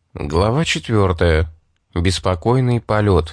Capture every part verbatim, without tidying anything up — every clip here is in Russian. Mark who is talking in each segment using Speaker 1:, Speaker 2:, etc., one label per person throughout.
Speaker 1: Глава четвертая. Беспокойный полет.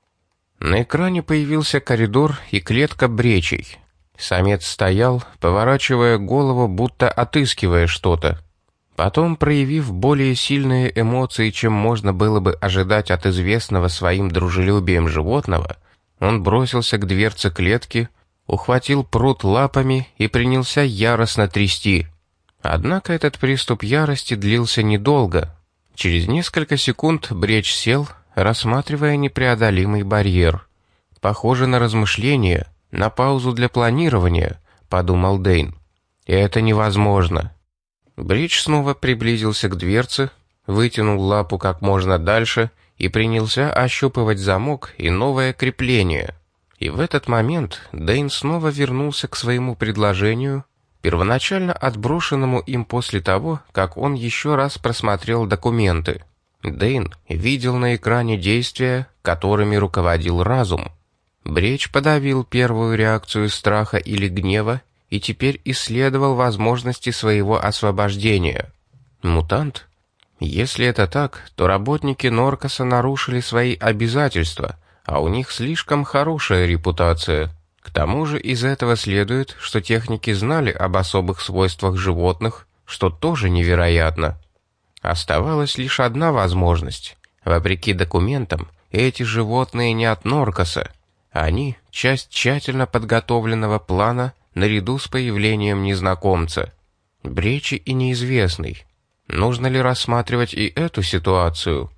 Speaker 1: На экране появился коридор и клетка бречей. Самец стоял, поворачивая голову, будто отыскивая что-то. Потом, проявив более сильные эмоции, чем можно было бы ожидать от известного своим дружелюбием животного, он бросился к дверце клетки, ухватил прут лапами и принялся яростно трясти. Однако этот приступ ярости длился недолго. Через несколько секунд бреч сел, рассматривая непреодолимый барьер. «Похоже на размышление, на паузу для планирования», — подумал Дэйн. «Это невозможно». Бреч снова приблизился к дверце, вытянул лапу как можно дальше и принялся ощупывать замок и новое крепление. И в этот момент Дэйн снова вернулся к своему предложению, первоначально отброшенному им после того, как он еще раз просмотрел документы. Дэйн видел на экране действия, которыми руководил разум. Бреч подавил первую реакцию страха или гнева и теперь исследовал возможности своего освобождения. Мутант? Если это так, то работники Норкоса нарушили свои обязательства, а у них слишком хорошая репутация. К тому же из этого следует, что техники знали об особых свойствах животных, что тоже невероятно. Оставалась лишь одна возможность. Вопреки документам, эти животные не от Норкоса. Они — часть тщательно подготовленного плана наряду с появлением незнакомца. Бречи и неизвестный. Нужно ли рассматривать и эту ситуацию?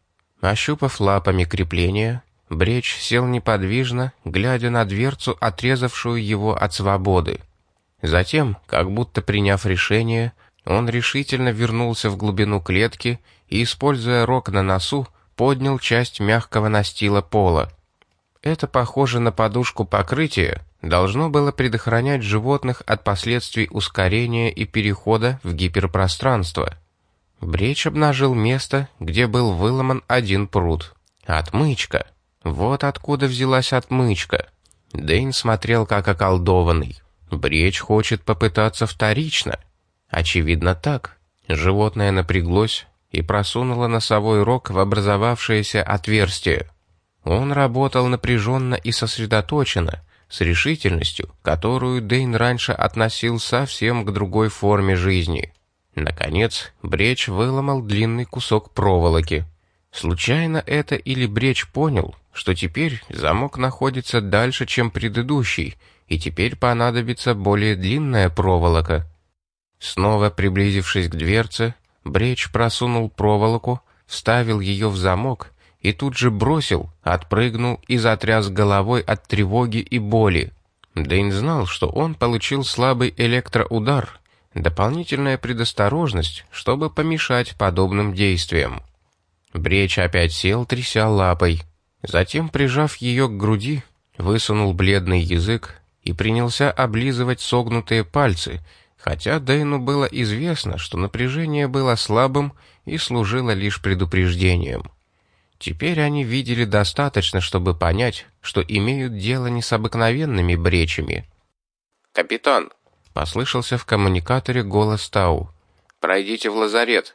Speaker 1: Ощупав лапами крепления, Бреч сел неподвижно, глядя на дверцу, отрезавшую его от свободы. Затем, как будто приняв решение, он решительно вернулся в глубину клетки и, используя рог на носу, поднял часть мягкого настила пола. Это, похоже на подушку покрытия, должно было предохранять животных от последствий ускорения и перехода в гиперпространство. Бреч обнажил место, где был выломан один прут. Отмычка. Вот откуда взялась отмычка. Дэйн смотрел как околдованный. Бреч хочет попытаться вторично. Очевидно так. Животное напряглось и просунуло носовой рог в образовавшееся отверстие. Он работал напряженно и сосредоточенно, с решительностью, которую Дэйн раньше относил совсем к другой форме жизни. Наконец, Бреч выломал длинный кусок проволоки. Случайно это или Бреч понял, что теперь замок находится дальше, чем предыдущий, и теперь понадобится более длинная проволока. Снова приблизившись к дверце, Бреч просунул проволоку, вставил ее в замок и тут же бросил, отпрыгнул и затряс головой от тревоги и боли. Дэйн знал, что он получил слабый электроудар, дополнительная предосторожность, чтобы помешать подобным действиям. Бреч опять сел, тряся лапой. Затем, прижав ее к груди, высунул бледный язык и принялся облизывать согнутые пальцы, хотя Дэйну было известно, что напряжение было слабым и служило лишь предупреждением. Теперь они видели достаточно, чтобы понять, что имеют дело не с обыкновенными бречами. «Капитан!» — послышался в коммуникаторе голос Тау. «Пройдите в лазарет».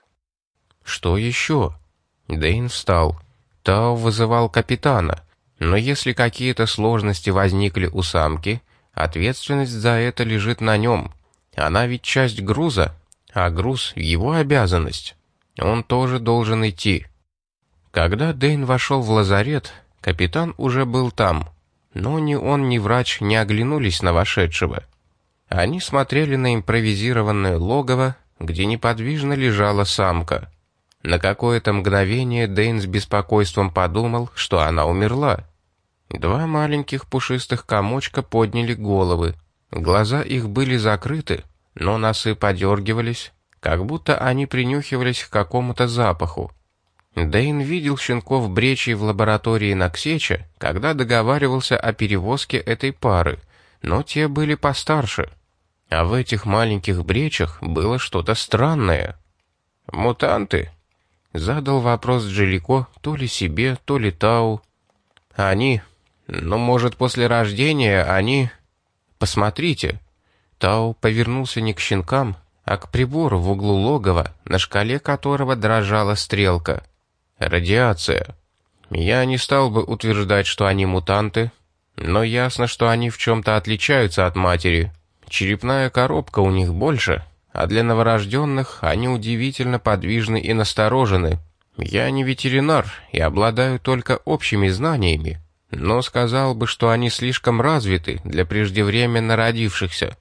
Speaker 1: «Что еще?» Дэйн встал. Тау вызывал капитана, но если какие-то сложности возникли у самки, ответственность за это лежит на нем. Она ведь часть груза, а груз — его обязанность. Он тоже должен идти. Когда Дэйн вошел в лазарет, капитан уже был там, но ни он, ни врач не оглянулись на вошедшего. Они смотрели на импровизированное логово, где неподвижно лежала самка. На какое-то мгновение Дэйн с беспокойством подумал, что она умерла. Два маленьких пушистых комочка подняли головы. Глаза их были закрыты, но носы подергивались, как будто они принюхивались к какому-то запаху. Дэйн видел щенков бречей в лаборатории Наксеча, когда договаривался о перевозке этой пары, но те были постарше. А в этих маленьких бречах было что-то странное. «Мутанты?» — задал вопрос Джелико то ли себе, то ли Тау. «Они... Ну, может, после рождения они...» «Посмотрите». Тау повернулся не к щенкам, а к прибору в углу логова, на шкале которого дрожала стрелка. Радиация. Я не стал бы утверждать, что они мутанты, но ясно, что они в чем-то отличаются от матери. Черепная коробка у них больше, а для новорожденных они удивительно подвижны и насторожены. Я не ветеринар и обладаю только общими знаниями, но сказал бы, что они слишком развиты для преждевременно родившихся.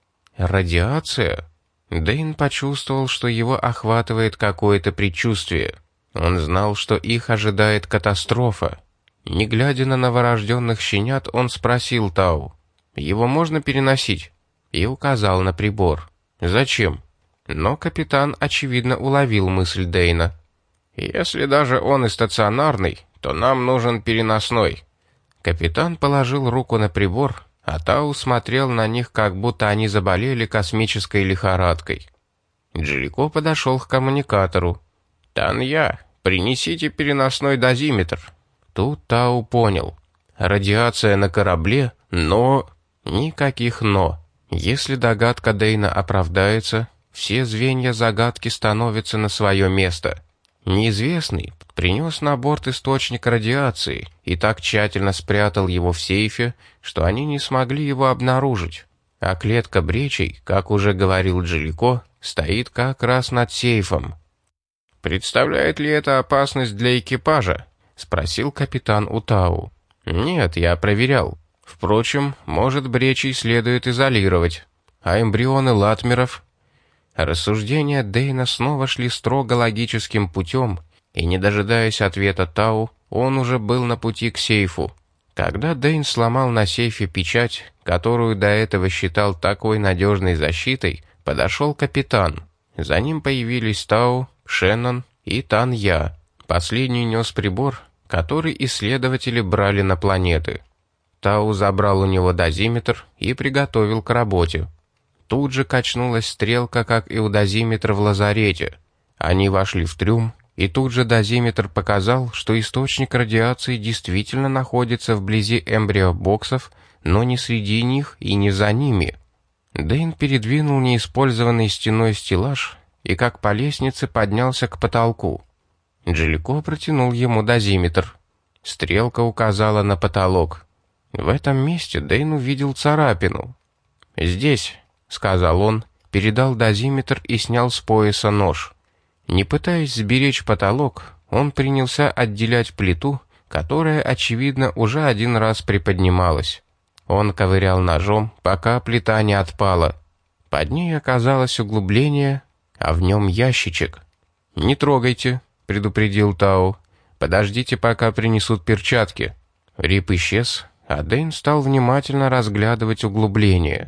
Speaker 1: Радиация? Дэйн почувствовал, что его охватывает какое-то предчувствие. Он знал, что их ожидает катастрофа. Не глядя на новорожденных щенят, он спросил Тау: «Его можно переносить?» и указал на прибор. «Зачем?» Но капитан, очевидно, уловил мысль Дэйна. «Если даже он и стационарный, то нам нужен переносной». Капитан положил руку на прибор, а Тау смотрел на них, как будто они заболели космической лихорадкой. Джилико подошел к коммуникатору. «Танья, принесите переносной дозиметр». Тут Тау понял. Радиация на корабле, но... Никаких «но». Если догадка Дэйна оправдается, все звенья загадки становятся на свое место. Неизвестный принес на борт источник радиации и так тщательно спрятал его в сейфе, что они не смогли его обнаружить. А клетка бречей, как уже говорил Джилико, стоит как раз над сейфом. «Представляет ли это опасность для экипажа?» — спросил капитан у Тау. «Нет, я проверял. Впрочем, может, бречей следует изолировать. А эмбрионы латмеров?» Рассуждения Дэйна снова шли строго логическим путем, и, не дожидаясь ответа Тау, он уже был на пути к сейфу. Когда Дэйн сломал на сейфе печать, которую до этого считал такой надежной защитой, подошел капитан. За ним появились Тау, Шеннон и Тан-Я. Последний нес прибор, который исследователи брали на планеты. Тау забрал у него дозиметр и приготовил к работе. Тут же качнулась стрелка, как и у дозиметра в лазарете. Они вошли в трюм, и тут же дозиметр показал, что источник радиации действительно находится вблизи эмбриобоксов, но не среди них и не за ними. Дэйн передвинул неиспользованный стеной стеллаж и как по лестнице поднялся к потолку. Джилико протянул ему дозиметр. Стрелка указала на потолок. В этом месте Дэйн увидел царапину. «Здесь», — сказал он, передал дозиметр и снял с пояса нож. Не пытаясь сберечь потолок, он принялся отделять плиту, которая, очевидно, уже один раз приподнималась. Он ковырял ножом, пока плита не отпала. Под ней оказалось углубление, а в нем ящичек. «Не трогайте», — предупредил Тау. «Подождите, пока принесут перчатки». Рип исчез, а Дэйн стал внимательно разглядывать углубление.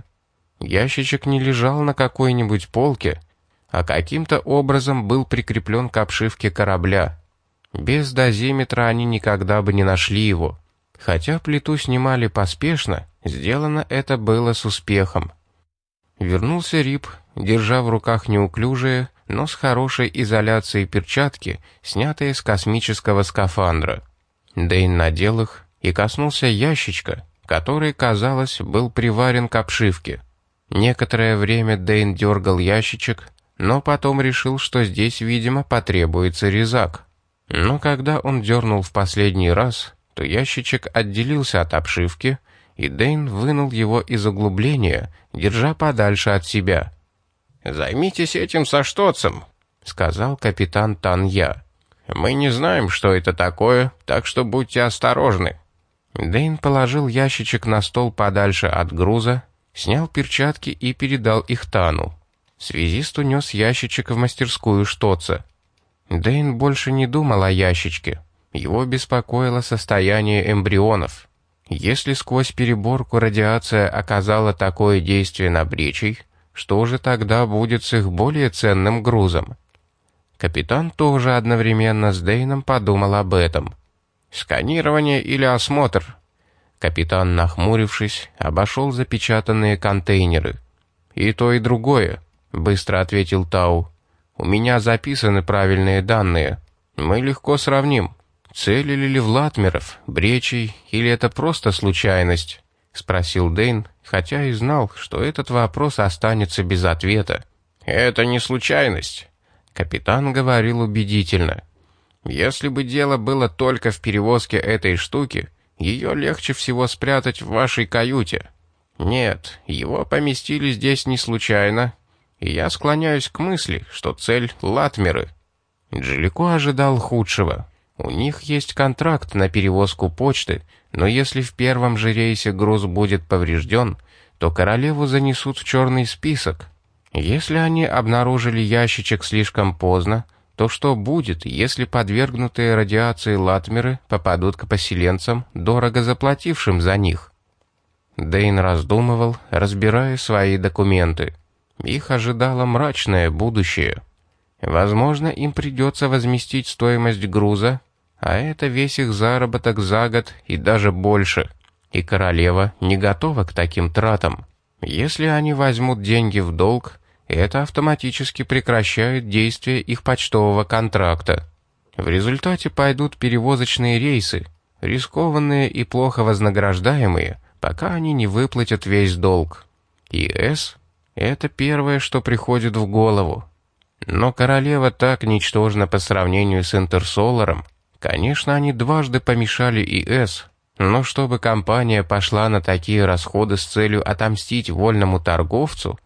Speaker 1: Ящичек не лежал на какой-нибудь полке, а каким-то образом был прикреплен к обшивке корабля. Без дозиметра они никогда бы не нашли его. Хотя плиту снимали поспешно, сделано это было с успехом. Вернулся Рип, держа в руках неуклюжие, но с хорошей изоляцией перчатки, снятые с космического скафандра. Дэйн надел их и коснулся ящичка, который, казалось, был приварен к обшивке. Некоторое время Дэйн дергал ящичек, но потом решил, что здесь, видимо, потребуется резак. Но когда он дернул в последний раз, то ящичек отделился от обшивки, и Дэйн вынул его из углубления, держа подальше от себя. «Займитесь этим со штоцем», — сказал капитан Тан-Я. «Мы не знаем, что это такое, так что будьте осторожны». Дэйн положил ящичек на стол подальше от груза, снял перчатки и передал их Тану. Связист унес ящичек в мастерскую штоца. Дэйн больше не думал о ящичке. Его беспокоило состояние эмбрионов. Если сквозь переборку радиация оказала такое действие на бречей, что же тогда будет с их более ценным грузом? Капитан тоже одновременно с Дэйном подумал об этом. «Сканирование или осмотр?» Капитан, нахмурившись, обошел запечатанные контейнеры. «И то, и другое», — быстро ответил Тау. «У меня записаны правильные данные. Мы легко сравним. Целили ли в латмеров, бречей, или это просто случайность?» — спросил Дэйн, хотя и знал, что этот вопрос останется без ответа. «Это не случайность», — капитан говорил убедительно. «Если бы дело было только в перевозке этой штуки, ее легче всего спрятать в вашей каюте. Нет, его поместили здесь не случайно, и я склоняюсь к мысли, что цель — латмеры». Джелико ожидал худшего. У них есть контракт на перевозку почты, но если в первом же рейсе груз будет поврежден, то королеву занесут в черный список. Если они обнаружили ящичек слишком поздно, то что будет, если подвергнутые радиации латмеры попадут к поселенцам, дорого заплатившим за них? Дэйн раздумывал, разбирая свои документы. Их ожидало мрачное будущее. Возможно, им придется возместить стоимость груза, а это весь их заработок за год и даже больше. И королева не готова к таким тратам. Если они возьмут деньги в долг, это автоматически прекращает действие их почтового контракта. В результате пойдут перевозочные рейсы, рискованные и плохо вознаграждаемые, пока они не выплатят весь долг. И С — это первое, что приходит в голову. Но королева так ничтожна по сравнению с Интерсоларом. Конечно, они дважды помешали И С, но чтобы компания пошла на такие расходы с целью отомстить вольному торговцу,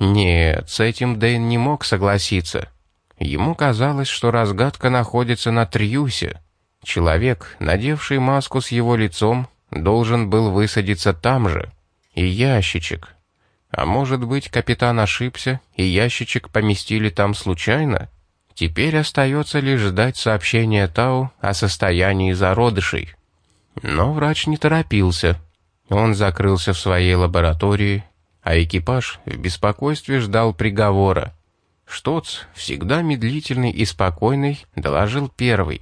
Speaker 1: нет, с этим Дэйн не мог согласиться. Ему казалось, что разгадка находится на Триусе. Человек, надевший маску с его лицом, должен был высадиться там же. И ящичек. А может быть, капитан ошибся, и ящичек поместили там случайно? Теперь остается лишь ждать сообщения Тау о состоянии зародышей. Но врач не торопился. Он закрылся в своей лаборатории, а экипаж в беспокойстве ждал приговора. Штоц, всегда медлительный и спокойный, доложил первый.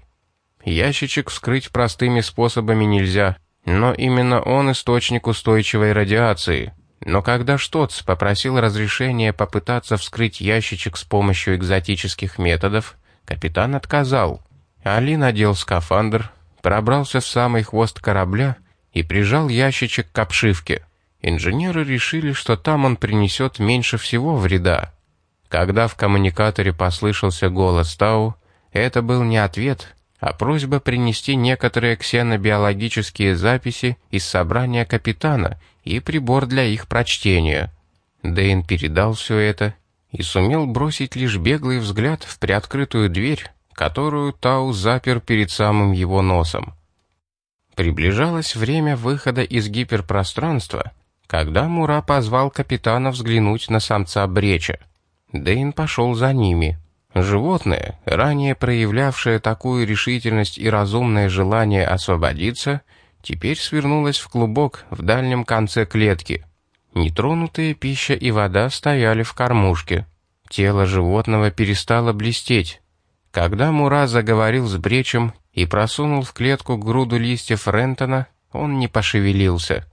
Speaker 1: Ящичек вскрыть простыми способами нельзя, но именно он источник устойчивой радиации. Но когда Штоц попросил разрешения попытаться вскрыть ящичек с помощью экзотических методов, капитан отказал. Али надел скафандр, пробрался в самый хвост корабля и прижал ящичек к обшивке. Инженеры решили, что там он принесет меньше всего вреда. Когда в коммуникаторе послышался голос Тау, это был не ответ, а просьба принести некоторые ксенобиологические записи из собрания капитана и прибор для их прочтения. Дэйн передал все это и сумел бросить лишь беглый взгляд в приоткрытую дверь, которую Тау запер перед самым его носом. Приближалось время выхода из гиперпространства, когда Мура позвал капитана взглянуть на самца Бреча. Дэйн пошел за ними. Животное, ранее проявлявшее такую решительность и разумное желание освободиться, теперь свернулось в клубок в дальнем конце клетки. Нетронутые пища и вода стояли в кормушке. Тело животного перестало блестеть. Когда Мура заговорил с Бречем и просунул в клетку груду листьев Рентона, он не пошевелился.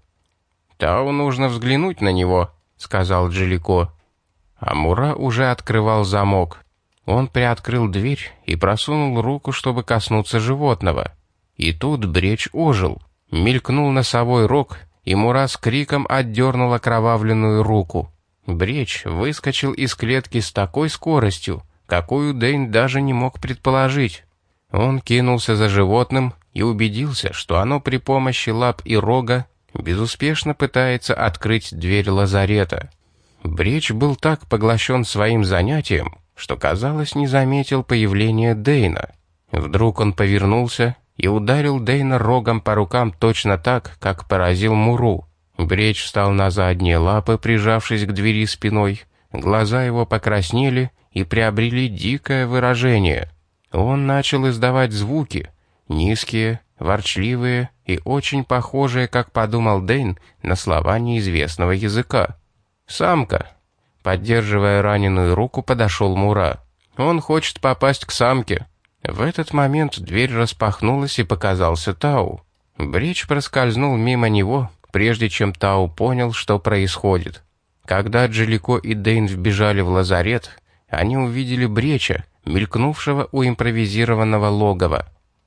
Speaker 1: «Тау нужно взглянуть на него», — сказал Джелико. А Мура уже открывал замок. Он приоткрыл дверь и просунул руку, чтобы коснуться животного. И тут Бреч ожил. Мелькнул носовой рог, и Мура с криком отдернул окровавленную руку. Бреч выскочил из клетки с такой скоростью, какую Дэйн даже не мог предположить. Он кинулся за животным и убедился, что оно при помощи лап и рога безуспешно пытается открыть дверь лазарета. Бреч был так поглощен своим занятием, что, казалось, не заметил появления Дэйна. Вдруг он повернулся и ударил Дэйна рогом по рукам точно так, как поразил Муру. Бреч встал на задние лапы, прижавшись к двери спиной. Глаза его покраснели и приобрели дикое выражение. Он начал издавать звуки, низкие, ворчливые и очень похожие, как подумал Дэйн, на слова неизвестного языка. «Самка!» Поддерживая раненую руку, подошел Мура. «Он хочет попасть к самке». В этот момент дверь распахнулась и показался Тау. Бреч проскользнул мимо него, прежде чем Тау понял, что происходит. Когда Джелико и Дэйн вбежали в лазарет, они увидели Бреча, мелькнувшего у импровизированного логова.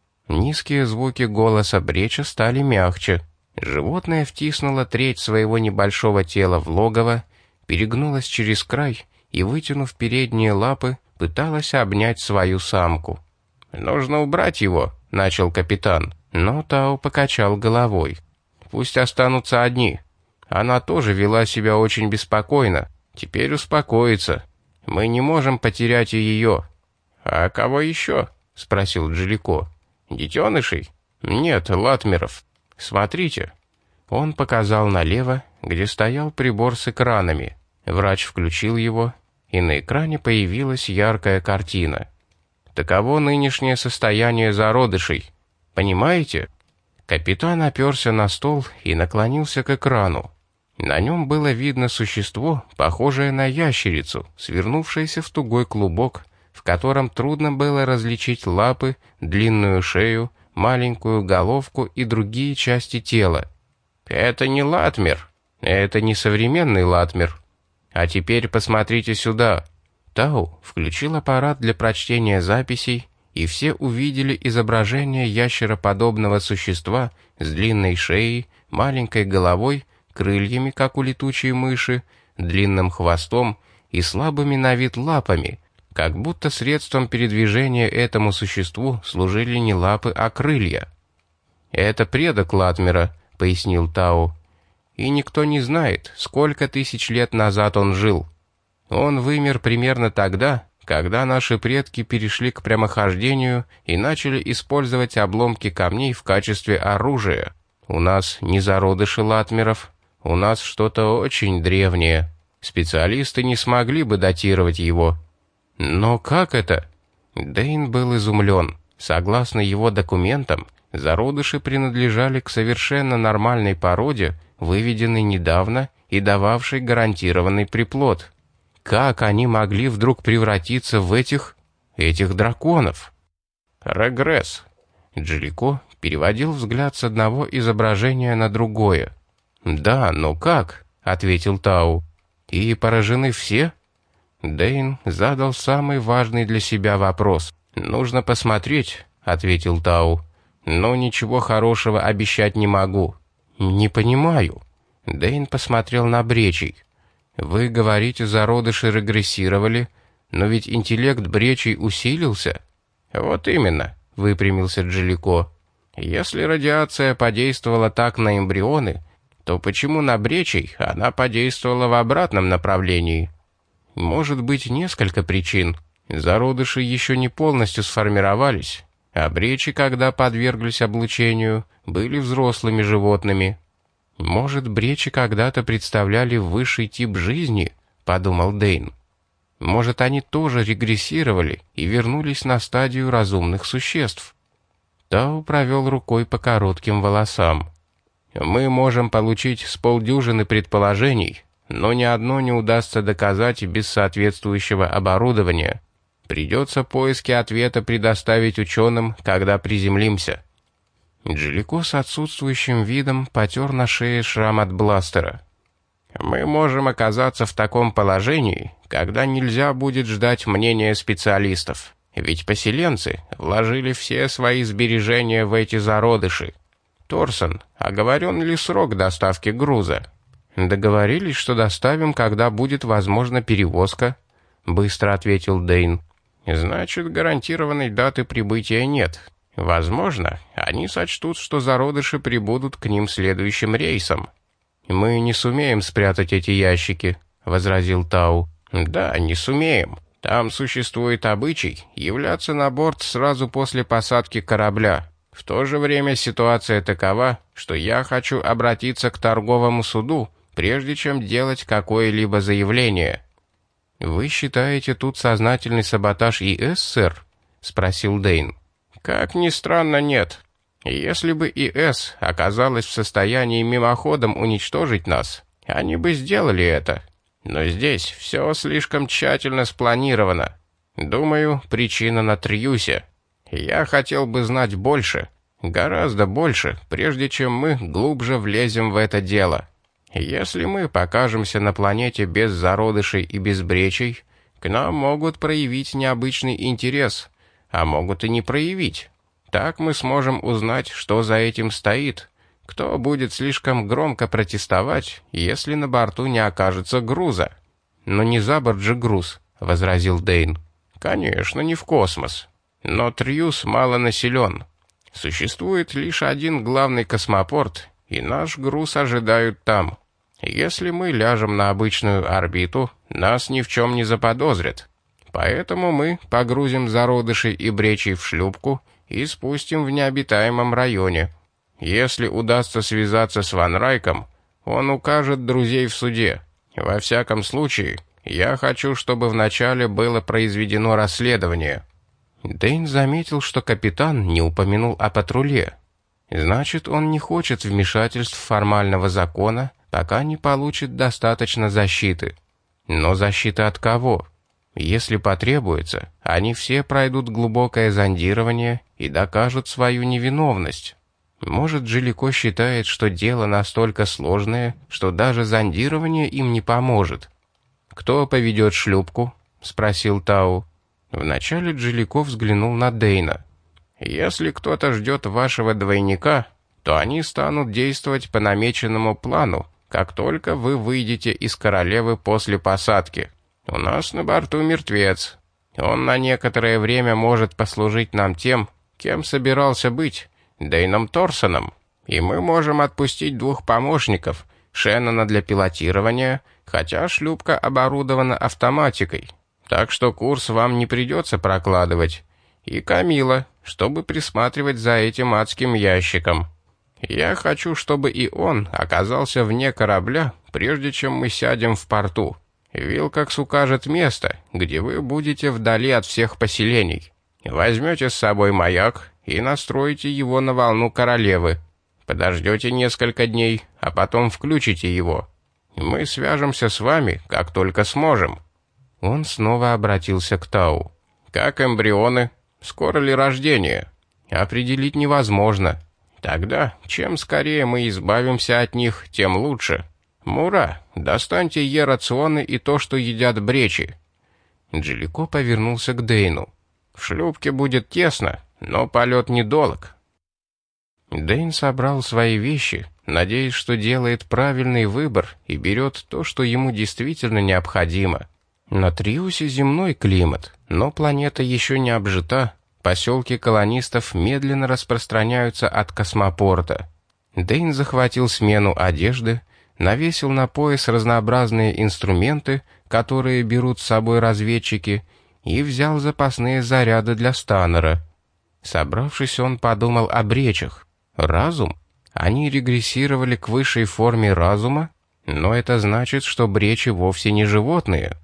Speaker 1: Низкие звуки голоса Бреча стали мягче. Животное втиснуло треть своего небольшого тела в логово, перегнулось через край и, вытянув передние лапы, пыталась обнять свою самку. «Нужно убрать его», — начал капитан, но Тау покачал головой. «Пусть останутся одни. Она тоже вела себя очень беспокойно. Теперь успокоится. Мы не можем потерять и ее». «А кого еще?» — спросил Джалико. «Детенышей?» «Нет, латмеров. Смотрите». Он показал налево, где стоял прибор с экранами. Врач включил его, и на экране появилась яркая картина. Таково нынешнее состояние зародышей. Понимаете? Капитан оперся на стол и наклонился к экрану. На нем было видно существо, похожее на ящерицу, свернувшееся в тугой клубок, в котором трудно было различить лапы, длинную шею, маленькую головку и другие части тела. Это не латмер. Это не современный латмер. А теперь посмотрите сюда. Тау включил аппарат для прочтения записей, и все увидели изображение ящероподобного существа с длинной шеей, маленькой головой, крыльями, как у летучей мыши, длинным хвостом и слабыми на вид лапами, как будто средством передвижения этому существу служили не лапы, а крылья. «Это предок латмера», — пояснил Тау. «И никто не знает, сколько тысяч лет назад он жил. Он вымер примерно тогда, когда наши предки перешли к прямохождению и начали использовать обломки камней в качестве оружия. У нас не зародыши латмеров, у нас что-то очень древнее. Специалисты не смогли бы датировать его». «Но как это?» Дэйн был изумлен. Согласно его документам, зародыши принадлежали к совершенно нормальной породе, выведенной недавно и дававшей гарантированный приплод. Как они могли вдруг превратиться в этих... этих драконов? «Регресс». Джалико переводил взгляд с одного изображения на другое. «Да, но как?» — ответил Тау. «И поражены все?» Дэйн задал самый важный для себя вопрос. «Нужно посмотреть», — ответил Тау. «Но ничего хорошего обещать не могу». «Не понимаю». Дэйн посмотрел на Бречей. «Вы говорите, зародыши регрессировали, но ведь интеллект Бречей усилился». «Вот именно», — выпрямился Джалико. «Если радиация подействовала так на эмбрионы, то почему на Бречей она подействовала в обратном направлении?» «Может быть, несколько причин. Зародыши еще не полностью сформировались, а Бречи, когда подверглись облучению, были взрослыми животными». «Может, Бречи когда-то представляли высший тип жизни?» — подумал Дэйн. «Может, они тоже регрессировали и вернулись на стадию разумных существ?» Тау провел рукой по коротким волосам. «Мы можем получить с полдюжины предположений, но ни одно не удастся доказать без соответствующего оборудования. Придется поиски ответа предоставить ученым, когда приземлимся». Джалико с отсутствующим видом потер на шее шрам от бластера. «Мы можем оказаться в таком положении, когда нельзя будет ждать мнения специалистов. Ведь поселенцы вложили все свои сбережения в эти зародыши. Торсон, оговорен ли срок доставки груза?» «Договорились, что доставим, когда будет возможна перевозка», — быстро ответил Дэйн. «Значит, гарантированной даты прибытия нет. Возможно, они сочтут, что зародыши прибудут к ним следующим рейсом». «Мы не сумеем спрятать эти ящики», — возразил Тау. «Да, не сумеем. Там существует обычай являться на борт сразу после посадки корабля. В то же время ситуация такова, что я хочу обратиться к торговому суду, прежде чем делать какое-либо заявление». «Вы считаете тут сознательный саботаж ИС, сэр?» — спросил Дэйн. «Как ни странно, нет. Если бы ИС оказалась в состоянии мимоходом уничтожить нас, они бы сделали это. Но здесь все слишком тщательно спланировано. Думаю, причина на Триусе. Я хотел бы знать больше, гораздо больше, прежде чем мы глубже влезем в это дело. Если мы покажемся на планете без зародышей и без Бречей, к нам могут проявить необычный интерес, а могут и не проявить. Так мы сможем узнать, что за этим стоит, кто будет слишком громко протестовать, если на борту не окажется груза». «Но не за борт же груз», — возразил Дэйн. «Конечно, не в космос. Но Триус мало населен. Существует лишь один главный космопорт, и наш груз ожидают там. Если мы ляжем на обычную орбиту, нас ни в чем не заподозрят. Поэтому мы погрузим зародышей и бречей в шлюпку и спустим в необитаемом районе. Если удастся связаться с Ван Райком, он укажет друзей в суде. Во всяком случае, я хочу, чтобы вначале было произведено расследование». Дэйн заметил, что капитан не упомянул о патруле. Значит, он не хочет вмешательств формального закона, пока не получит достаточно защиты. Но защита от кого? Если потребуется, они все пройдут глубокое зондирование и докажут свою невиновность. Может, Джалико считает, что дело настолько сложное, что даже зондирование им не поможет. «Кто поведет шлюпку?» — спросил Тау. Вначале Джалико взглянул на Дэйна. «Если кто-то ждет вашего двойника, то они станут действовать по намеченному плану, как только вы выйдете из Королевы после посадки. У нас на борту мертвец. Он на некоторое время может послужить нам тем, кем собирался быть, Дэйном Торсоном, и мы можем отпустить двух помощников, Шеннона для пилотирования, хотя шлюпка оборудована автоматикой. Так что курс вам не придется прокладывать. И Камила, чтобы присматривать за этим адским ящиком. Я хочу, чтобы и он оказался вне корабля, прежде чем мы сядем в порту. Вилкокс укажет место, где вы будете вдали от всех поселений. Возьмете с собой маяк и настроите его на волну Королевы. Подождете несколько дней, а потом включите его. Мы свяжемся с вами, как только сможем». Он снова обратился к Тау. «Как эмбрионы? Скоро ли рождение?» «Определить невозможно. Тогда, чем скорее мы избавимся от них, тем лучше. Мура, достаньте Е-рационы и то, что едят бречи». Джалико повернулся к Дэйну. «В шлюпке будет тесно, но полет недолг». Дэйн собрал свои вещи, надеясь, что делает правильный выбор и берет то, что ему действительно необходимо. На Триусе земной климат, но планета еще не обжита, поселки колонистов медленно распространяются от космопорта. Дэйн захватил смену одежды, навесил на пояс разнообразные инструменты, которые берут с собой разведчики, и взял запасные заряды для Станнера. Собравшись, он подумал о бречах. Разум? Они регрессировали к высшей форме разума, но это значит, что бречи вовсе не животные.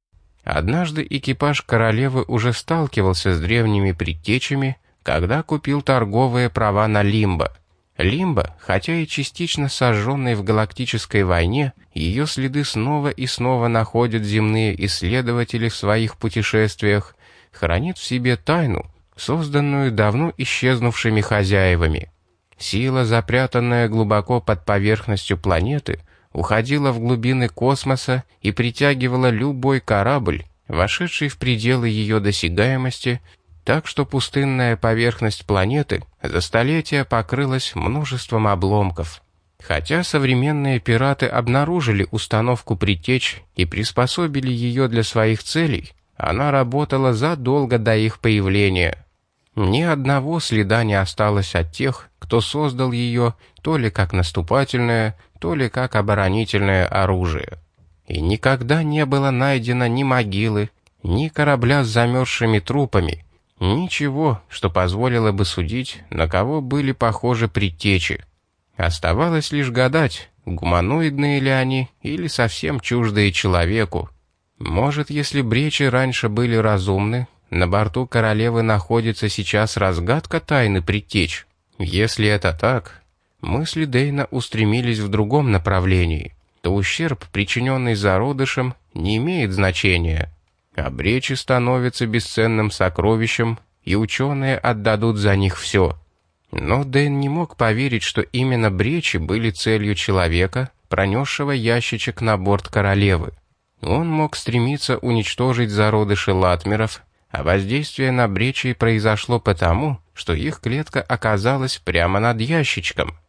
Speaker 1: Однажды экипаж Королевы уже сталкивался с древними предтечами, когда купил торговые права на Лимбо. Лимбо, хотя и частично сожженной в галактической войне, ее следы снова и снова находят земные исследователи в своих путешествиях, хранит в себе тайну, созданную давно исчезнувшими хозяевами. Сила, запрятанная глубоко под поверхностью планеты, уходила в глубины космоса и притягивала любой корабль, вошедший в пределы ее досягаемости, так что пустынная поверхность планеты за столетия покрылась множеством обломков. Хотя современные пираты обнаружили установку предтеч и приспособили ее для своих целей, она работала задолго до их появления. Ни одного следа не осталось от тех, кто создал ее то ли как наступательное, то ли как оборонительное оружие. И никогда не было найдено ни могилы, ни корабля с замерзшими трупами, ничего, что позволило бы судить, на кого были похожи предтечи. Оставалось лишь гадать, гуманоидные ли они или совсем чуждые человеку. Может, если бречи раньше были разумны, на борту Королевы находится сейчас разгадка тайны предтеч. Если это так, мысли Дэйна устремились в другом направлении, то ущерб, причиненный зародышам, не имеет значения, а бречи становятся бесценным сокровищем, и ученые отдадут за них все. Но Дэйн не мог поверить, что именно бречи были целью человека, пронесшего ящичек на борт Королевы. Он мог стремиться уничтожить зародыши латмеров, а воздействие на бречи произошло потому, что их клетка оказалась прямо над ящичком.